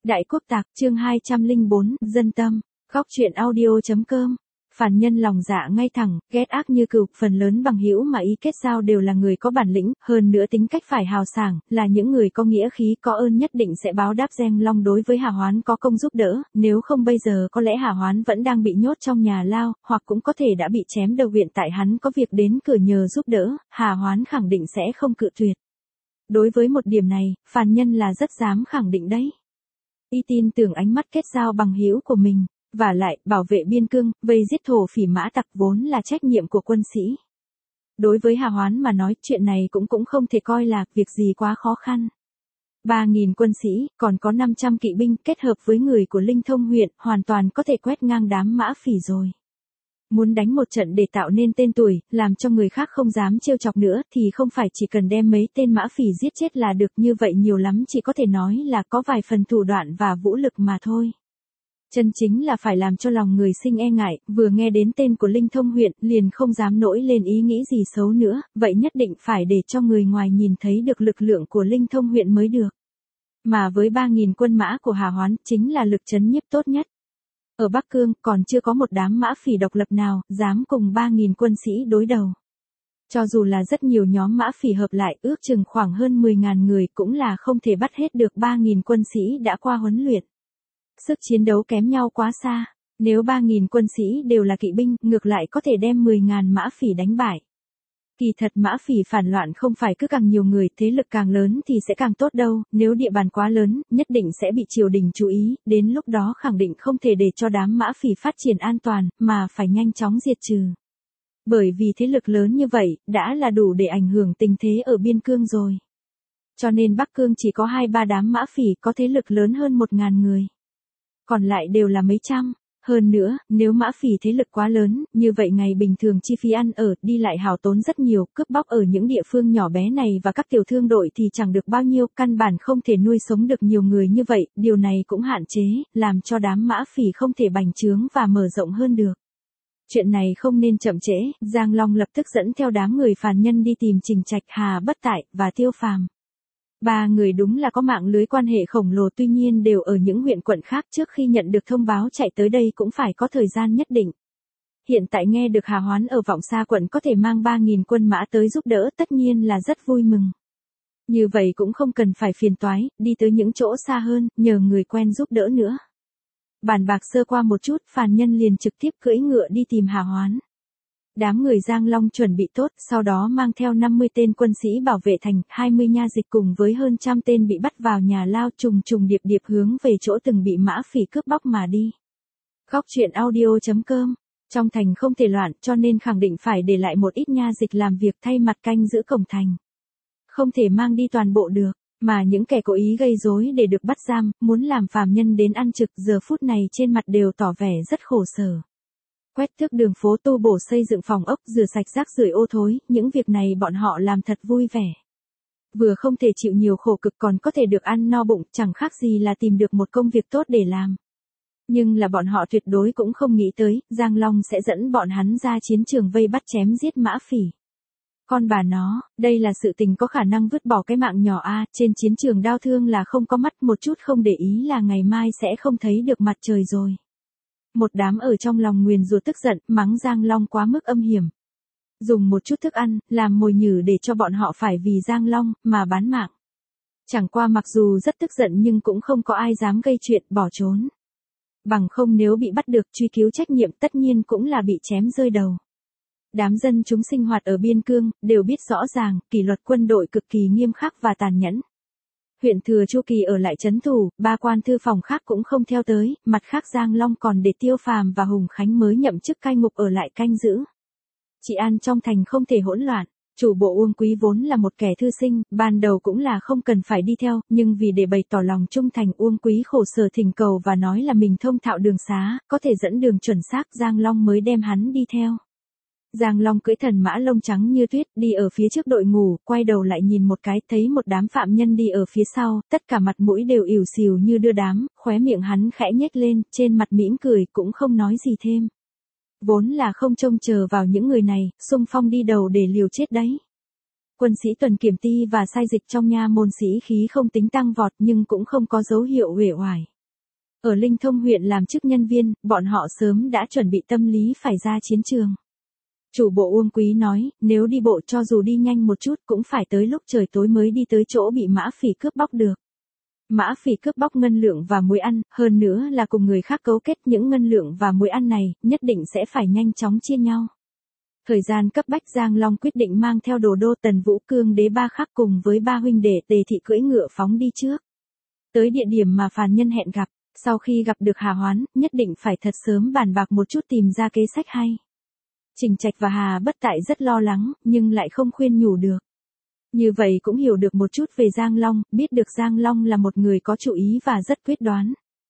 Đại Quốc Tạc, chương 204, Dân Tâm, Góc truyện audio.com. Phản nhân lòng dạ ngay thẳng, ghét ác như cừu, phần lớn bằng hữu mà ý kết giao đều là người có bản lĩnh, hơn nữa tính cách phải hào sảng, là những người có nghĩa khí, có ơn nhất định sẽ báo đáp. Giang Long đối với Hà Hoán có công giúp đỡ, nếu không bây giờ có lẽ Hà Hoán vẫn đang bị nhốt trong nhà lao, hoặc cũng có thể đã bị chém đầu. Hiện tại hắn có việc đến cửa nhờ giúp đỡ, Hà Hoán khẳng định sẽ không cự tuyệt. Đối với một điểm này, phản nhân là rất dám khẳng định đấy. Y tin tưởng ánh mắt kết giao bằng hữu của mình, và lại, bảo vệ biên cương, vây giết thổ phỉ mã tặc vốn là trách nhiệm của quân sĩ. Đối với Hà Hoán mà nói, chuyện này cũng không thể coi là việc gì quá khó khăn. 3.000 quân sĩ, còn có 500 kỵ binh kết hợp với người của Linh Thông huyện, hoàn toàn có thể quét ngang đám mã phỉ rồi. Muốn đánh một trận để tạo nên tên tuổi, làm cho người khác không dám trêu chọc nữa, thì không phải chỉ cần đem mấy tên mã phỉ giết chết là được. Như vậy nhiều lắm chỉ có thể nói là có vài phần thủ đoạn và vũ lực mà thôi. Chân chính là phải làm cho lòng người sinh e ngại, vừa nghe đến tên của Linh Thông huyện, liền không dám nổi lên ý nghĩ gì xấu nữa, vậy nhất định phải để cho người ngoài nhìn thấy được lực lượng của Linh Thông huyện mới được. Mà với 3.000 quân mã của Hà Hoán, chính là lực trấn nhiếp tốt nhất. Ở Bắc Cương, còn chưa có một đám mã phỉ độc lập nào, dám cùng 3.000 quân sĩ đối đầu. Cho dù là rất nhiều nhóm mã phỉ hợp lại, ước chừng khoảng hơn 10.000 người, cũng là không thể bắt hết được 3.000 quân sĩ đã qua huấn luyện. Sức chiến đấu kém nhau quá xa, nếu 3.000 quân sĩ đều là kỵ binh, ngược lại có thể đem 10.000 mã phỉ đánh bại. Kỳ thật mã phỉ phản loạn không phải cứ càng nhiều người, thế lực càng lớn thì sẽ càng tốt đâu, nếu địa bàn quá lớn, nhất định sẽ bị triều đình chú ý, đến lúc đó khẳng định không thể để cho đám mã phỉ phát triển an toàn, mà phải nhanh chóng diệt trừ. Bởi vì thế lực lớn như vậy, đã là đủ để ảnh hưởng tình thế ở biên cương rồi. Cho nên Bắc Cương chỉ có 2-3 đám mã phỉ có thế lực lớn hơn 1.000 người. Còn lại đều là mấy trăm. Hơn nữa, nếu mã phỉ thế lực quá lớn, như vậy ngày bình thường chi phí ăn ở, đi lại hao tốn rất nhiều, cướp bóc ở những địa phương nhỏ bé này và các tiểu thương đội thì chẳng được bao nhiêu, căn bản không thể nuôi sống được nhiều người như vậy, điều này cũng hạn chế, làm cho đám mã phỉ không thể bành trướng và mở rộng hơn được. Chuyện này không nên chậm trễ, Giang Long lập tức dẫn theo đám người phàn nhân đi tìm Trình Trạch, Hà Bất Tại, và Tiêu Phàm. 3 người đúng là có mạng lưới quan hệ khổng lồ, tuy nhiên đều ở những huyện quận khác, trước khi nhận được thông báo chạy tới đây cũng phải có thời gian nhất định. Hiện tại nghe được Hà Hoán ở Vọng Sa quận có thể mang 3.000 quân mã tới giúp đỡ, tất nhiên là rất vui mừng. Như vậy cũng không cần phải phiền toái, đi tới những chỗ xa hơn, nhờ người quen giúp đỡ nữa. Bàn bạc sơ qua một chút, phàn nhân liền trực tiếp cưỡi ngựa đi tìm Hà Hoán. Đám người Giang Long chuẩn bị tốt, sau đó mang theo 50 tên quân sĩ bảo vệ thành, 20 nha dịch cùng với hơn 100 tên bị bắt vào nhà lao, trùng điệp điệp hướng về chỗ từng bị mã phỉ cướp bóc mà đi. Góc truyện audio.com. Trong thành không thể loạn, cho nên khẳng định phải để lại một ít nha dịch làm việc thay mặt canh giữ cổng thành. Không thể mang đi toàn bộ được, mà những kẻ cố ý gây rối để được bắt giam, muốn làm phàm nhân đến ăn trực, giờ phút này trên mặt đều tỏ vẻ rất khổ sở. Quét tước đường phố, tu bổ xây dựng phòng ốc, rửa sạch rác rưởi ô thối, những việc này bọn họ làm thật vui vẻ. Vừa không thể chịu nhiều khổ cực còn có thể được ăn no bụng, chẳng khác gì là tìm được một công việc tốt để làm. Nhưng là bọn họ tuyệt đối cũng không nghĩ tới, Giang Long sẽ dẫn bọn hắn ra chiến trường vây bắt chém giết mã phỉ. Con bà nó, đây là sự tình có khả năng vứt bỏ cái mạng nhỏ a, trên chiến trường đao thương là không có mắt, một chút không để ý là ngày mai sẽ không thấy được mặt trời rồi. Một đám ở trong lòng nguyền rủa tức giận, mắng Giang Long quá mức âm hiểm. Dùng một chút thức ăn, làm mồi nhử để cho bọn họ phải vì Giang Long, mà bán mạng. Chẳng qua mặc dù rất tức giận nhưng cũng không có ai dám gây chuyện, bỏ trốn. Bằng không nếu bị bắt được truy cứu trách nhiệm tất nhiên cũng là bị chém rơi đầu. Đám dân chúng sinh hoạt ở biên cương, đều biết rõ ràng, kỷ luật quân đội cực kỳ nghiêm khắc và tàn nhẫn. Huyện Thừa Chu Kỳ ở lại trấn thủ, 3 quan thư phòng khác cũng không theo tới, mặt khác Giang Long còn để Tiêu Phàm và Hùng Khánh mới nhậm chức cai ngục ở lại canh giữ. Trị an trong thành không thể hỗn loạn, chủ bộ Uông Quý vốn là một kẻ thư sinh, ban đầu cũng là không cần phải đi theo, nhưng vì để bày tỏ lòng trung thành, Uông Quý khổ sở thỉnh cầu và nói là mình thông thạo đường xá, có thể dẫn đường chuẩn xác, Giang Long mới đem hắn đi theo. Giang Long cưỡi thần mã lông trắng như tuyết, đi ở phía trước đội ngũ, quay đầu lại nhìn một cái, thấy một đám phạm nhân đi ở phía sau, tất cả mặt mũi đều ỉu xìu như đưa đám, khóe miệng hắn khẽ nhếch lên, trên mặt mỉm cười, cũng không nói gì thêm. Vốn là không trông chờ vào những người này, xung phong đi đầu để liều chết đấy. Quân sĩ tuần kiểm ty và sai dịch trong nha môn sĩ khí không tính tăng vọt nhưng cũng không có dấu hiệu uể oải. Ở Linh Thông huyện làm chức nhân viên, bọn họ sớm đã chuẩn bị tâm lý phải ra chiến trường. Chủ bộ Uông Quý nói, nếu đi bộ cho dù đi nhanh một chút cũng phải tới lúc trời tối mới đi tới chỗ bị mã phỉ cướp bóc được. Mã phỉ cướp bóc ngân lượng và muối ăn, hơn nữa là cùng người khác cấu kết những ngân lượng và muối ăn này, nhất định sẽ phải nhanh chóng chia nhau. Thời gian cấp bách Giang Long quyết định mang theo Đồ Đô Tần Vũ Cương Đế ba khắc cùng với ba huynh đệ Tề Thị cưỡi ngựa phóng đi trước. Tới địa điểm mà phàn nhân hẹn gặp, sau khi gặp được Hà Hoán, nhất định phải thật sớm bàn bạc một chút tìm ra kế sách hay. Trình Trạch và Hà Bất Tại rất lo lắng, nhưng lại không khuyên nhủ được. Như vậy cũng hiểu được một chút về Giang Long, biết được Giang Long là một người có chủ ý và rất quyết đoán.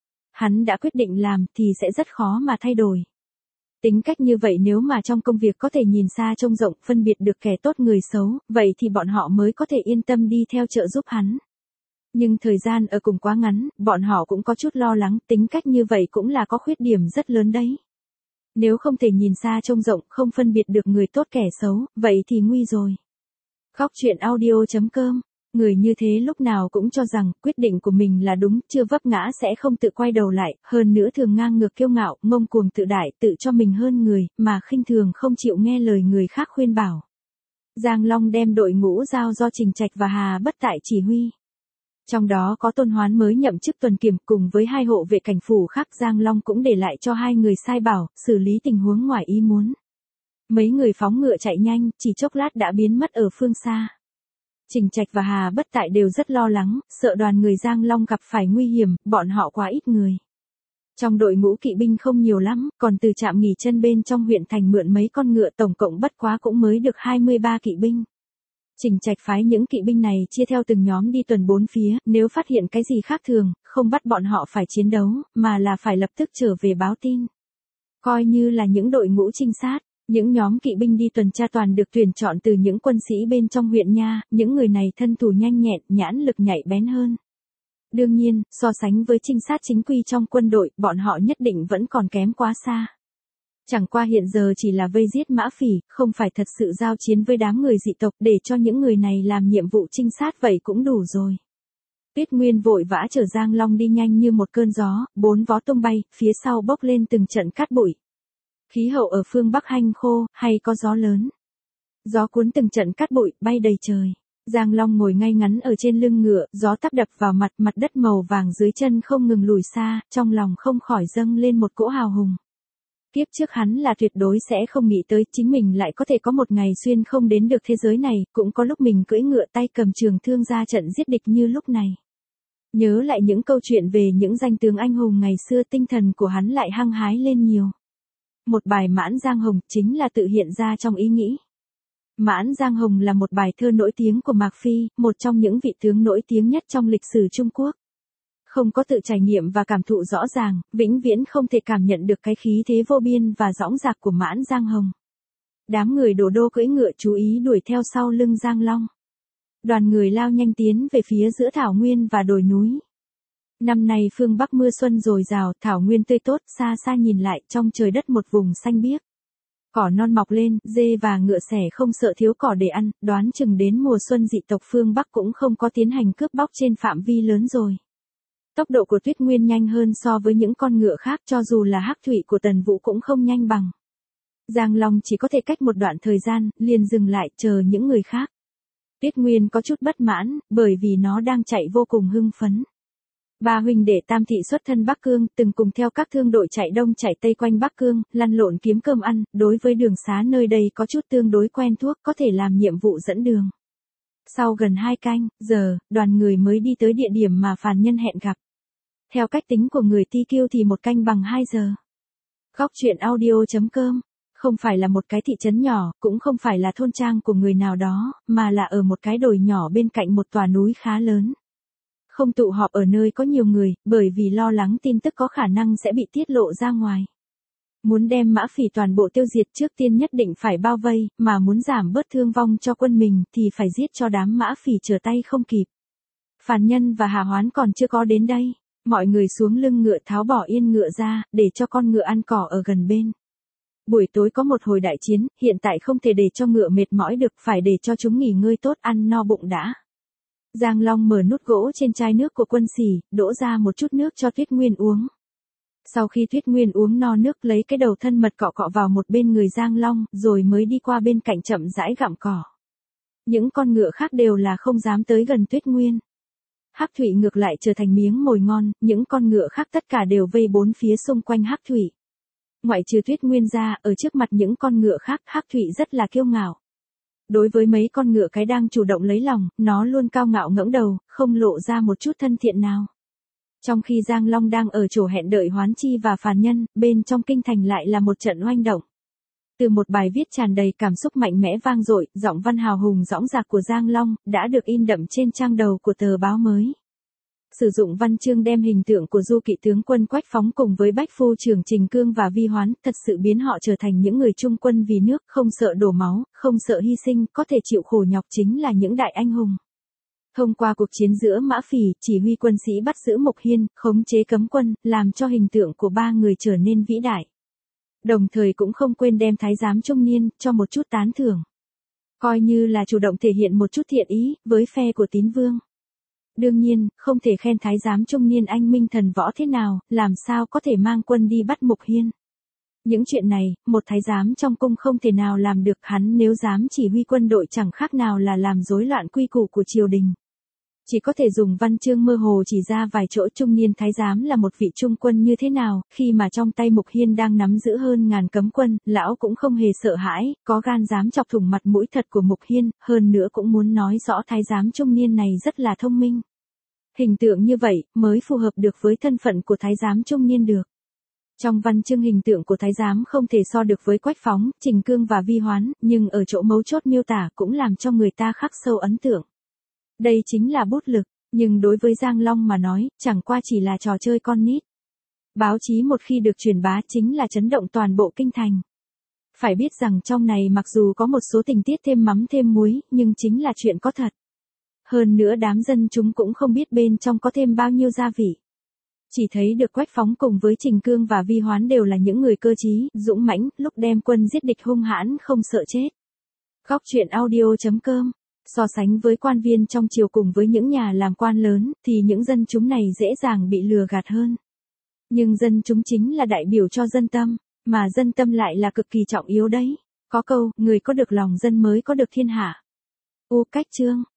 Hắn đã quyết định làm thì sẽ rất khó mà thay đổi. Tính cách như vậy nếu mà trong công việc có thể nhìn xa trông rộng, phân biệt được kẻ tốt người xấu, vậy thì bọn họ mới có thể yên tâm đi theo trợ giúp hắn. Nhưng thời gian ở cùng quá ngắn, bọn họ cũng có chút lo lắng, tính cách như vậy cũng là có khuyết điểm rất lớn đấy. Nếu không thể nhìn xa trông rộng, không phân biệt được người tốt kẻ xấu, vậy thì nguy rồi. Khóc chuyện audio.com. Người như thế lúc nào cũng cho rằng quyết định của mình là đúng, chưa vấp ngã sẽ không tự quay đầu lại, hơn nữa thường ngang ngược kiêu ngạo, ngông cuồng tự đại, tự cho mình hơn người, mà khinh thường không chịu nghe lời người khác khuyên bảo. Giang Long đem đội ngũ giao do Trình Trạch và Hà Bất Tại chỉ huy. Trong đó có Tôn Hoán mới nhậm chức tuần kiểm cùng với hai hộ vệ cảnh phủ khác, Giang Long cũng để lại cho hai người sai bảo, xử lý tình huống ngoài ý muốn. Mấy người phóng ngựa chạy nhanh, chỉ chốc lát đã biến mất ở phương xa. Trình Trạch và Hà Bất Tại đều rất lo lắng, sợ đoàn người Giang Long gặp phải nguy hiểm, bọn họ quá ít người. Trong đội ngũ kỵ binh không nhiều lắm, còn từ trạm nghỉ chân bên trong huyện thành mượn mấy con ngựa, tổng cộng bất quá cũng mới được 23 kỵ binh. Trình Trạch phái những kỵ binh này chia theo từng nhóm đi tuần bốn phía, nếu phát hiện cái gì khác thường, không bắt bọn họ phải chiến đấu, mà là phải lập tức trở về báo tin. Coi như là những đội ngũ trinh sát. Những nhóm kỵ binh đi tuần tra toàn được tuyển chọn từ những quân sĩ bên trong huyện nha, những người này thân thủ nhanh nhẹn, nhãn lực nhạy bén hơn. Đương nhiên, so sánh với trinh sát chính quy trong quân đội, bọn họ nhất định vẫn còn kém quá xa. Chẳng qua hiện giờ chỉ là vây giết mã phỉ, không phải thật sự giao chiến với đám người dị tộc, để cho những người này làm nhiệm vụ trinh sát vậy cũng đủ rồi. Tuyết Nguyên vội vã chở Giang Long đi nhanh như một cơn gió, bốn vó tung bay, phía sau bốc lên từng trận cát bụi. Khí hậu ở phương Bắc hanh khô, hay có gió lớn. Gió cuốn từng trận cát bụi, bay đầy trời. Giang Long ngồi ngay ngắn ở trên lưng ngựa, gió táp đập vào mặt đất màu vàng dưới chân không ngừng lùi xa, trong lòng không khỏi dâng lên một cỗ hào hùng. Kiếp trước hắn là tuyệt đối sẽ không nghĩ tới chính mình lại có thể có một ngày xuyên không đến được thế giới này, cũng có lúc mình cưỡi ngựa tay cầm trường thương ra trận giết địch như lúc này. Nhớ lại những câu chuyện về những danh tướng anh hùng ngày xưa, tinh thần của hắn lại hăng hái lên nhiều. Một bài Mãn Giang Hồng chính là tự hiện ra trong ý nghĩ. Mãn Giang Hồng là một bài thơ nổi tiếng của Mạc Phi, một trong những vị tướng nổi tiếng nhất trong lịch sử Trung Quốc. Không có tự trải nghiệm và cảm thụ rõ ràng, vĩnh viễn không thể cảm nhận được cái khí thế vô biên và dõng dạc của Mãn Giang Hồng. Đám người Đồ Đô cưỡi ngựa chú ý đuổi theo sau lưng Giang Long. Đoàn người lao nhanh tiến về phía giữa thảo nguyên và đồi núi. Năm nay phương Bắc mưa xuân dồi dào, thảo nguyên tươi tốt, xa xa nhìn lại trong trời đất một vùng xanh biếc. Cỏ non mọc lên, dê và ngựa sẻ không sợ thiếu cỏ để ăn, đoán chừng đến mùa xuân dị tộc phương Bắc cũng không có tiến hành cướp bóc trên phạm vi lớn rồi. Tốc độ của Tuyết Nguyên nhanh hơn so với những con ngựa khác, cho dù là hắc thủy của Tần Vũ cũng không nhanh bằng. Giang Long chỉ có thể cách một đoạn thời gian, liền dừng lại chờ những người khác. Tuyết Nguyên có chút bất mãn, bởi vì nó đang chạy vô cùng hưng phấn. Ba huynh đệ Tam Thị xuất thân Bắc Cương, từng cùng theo các thương đội chạy đông chạy tây quanh Bắc Cương, lăn lộn kiếm cơm ăn, đối với đường xá nơi đây có chút tương đối quen thuộc, có thể làm nhiệm vụ dẫn đường. Sau gần 2 canh giờ, đoàn người mới đi tới địa điểm mà phàn nhân hẹn gặp. Theo cách tính của người Ti Kiêu thì 1 canh bằng 2 giờ. Khóc chuyện audio.com. Không phải là một cái thị trấn nhỏ, cũng không phải là thôn trang của người nào đó, mà là ở một cái đồi nhỏ bên cạnh một tòa núi khá lớn. Không tụ họp ở nơi có nhiều người, bởi vì lo lắng tin tức có khả năng sẽ bị tiết lộ ra ngoài. Muốn đem mã phỉ toàn bộ tiêu diệt trước tiên nhất định phải bao vây, mà muốn giảm bớt thương vong cho quân mình thì phải giết cho đám mã phỉ trở tay không kịp. Phàn Nhân và Hà Hoán còn chưa có đến đây, mọi người xuống lưng ngựa tháo bỏ yên ngựa ra, để cho con ngựa ăn cỏ ở gần bên. Buổi tối có một hồi đại chiến, hiện tại không thể để cho ngựa mệt mỏi được, phải để cho chúng nghỉ ngơi tốt, ăn no bụng đã. Giang Long mở nút gỗ trên chai nước của Quân Xỉ, đổ ra một chút nước cho Tuyết Nguyên uống. Sau khi Tuyết Nguyên uống no nước lấy cái đầu thân mật cọ cọ vào một bên người Giang Long, rồi mới đi qua bên cạnh chậm rãi gặm cỏ. Những con ngựa khác đều là không dám tới gần Tuyết Nguyên. Hắc Thụy ngược lại trở thành miếng mồi ngon, những con ngựa khác tất cả đều vây bốn phía xung quanh Hắc Thụy. Ngoại trừ Tuyết Nguyên ra, ở trước mặt những con ngựa khác, Hắc Thụy rất là kiêu ngạo. Đối với mấy con ngựa cái đang chủ động lấy lòng, nó luôn cao ngạo ngẩng đầu, không lộ ra một chút thân thiện nào. Trong khi Giang Long đang ở chỗ hẹn đợi Hoán Chi và Phàn Nhân, bên trong kinh thành lại là một trận oanh động. Từ một bài viết tràn đầy cảm xúc mạnh mẽ vang dội, giọng văn hào hùng dõng dạc của Giang Long đã được in đậm trên trang đầu của tờ báo mới. Sử dụng văn chương đem hình tượng của du kỵ tướng quân Quách Phóng cùng với Bách Phu trưởng Trình Cương và Vi Hoán, thật sự biến họ trở thành những người trung quân vì nước, không sợ đổ máu, không sợ hy sinh, có thể chịu khổ nhọc chính là những đại anh hùng. Thông qua cuộc chiến giữa Mã Phỉ, chỉ huy quân sĩ bắt giữ Mục Hiên, khống chế cấm quân, làm cho hình tượng của ba người trở nên vĩ đại. Đồng thời cũng không quên đem thái giám trung niên, cho một chút tán thưởng. Coi như là chủ động thể hiện một chút thiện ý, với phe của Tín Vương. Đương nhiên, không thể khen thái giám trung niên anh minh thần võ thế nào, làm sao có thể mang quân đi bắt Mục Hiên. Những chuyện này, một thái giám trong cung không thể nào làm được, hắn nếu dám chỉ huy quân đội chẳng khác nào là làm rối loạn quy củ của triều đình. Chỉ có thể dùng văn chương mơ hồ chỉ ra vài chỗ trung niên thái giám là một vị trung quân như thế nào, khi mà trong tay Mục Hiên đang nắm giữ hơn ngàn cấm quân, lão cũng không hề sợ hãi, có gan dám chọc thủng mặt mũi thật của Mục Hiên, hơn nữa cũng muốn nói rõ thái giám trung niên này rất là thông minh. Hình tượng như vậy, mới phù hợp được với thân phận của thái giám trung niên được. Trong văn chương hình tượng của thái giám không thể so được với Quách Phóng, Trình Cương và Vi Hoán, nhưng ở chỗ mấu chốt miêu tả cũng làm cho người ta khắc sâu ấn tượng. Đây chính là bút lực, nhưng đối với Giang Long mà nói, chẳng qua chỉ là trò chơi con nít. Báo chí một khi được truyền bá chính là chấn động toàn bộ kinh thành. Phải biết rằng trong này mặc dù có một số tình tiết thêm mắm thêm muối, nhưng chính là chuyện có thật. Hơn nữa đám dân chúng cũng không biết bên trong có thêm bao nhiêu gia vị. Chỉ thấy được Quách Phóng cùng với Trình Cương và Vi Hoán đều là những người cơ trí, dũng mãnh, lúc đem quân giết địch hung hãn không sợ chết. Góc truyện audio.com. So sánh với quan viên trong triều cùng với những nhà làm quan lớn, thì những dân chúng này dễ dàng bị lừa gạt hơn. Nhưng dân chúng chính là đại biểu cho dân tâm, mà dân tâm lại là cực kỳ trọng yếu đấy. Có câu, người có được lòng dân mới có được thiên hạ. Cách chương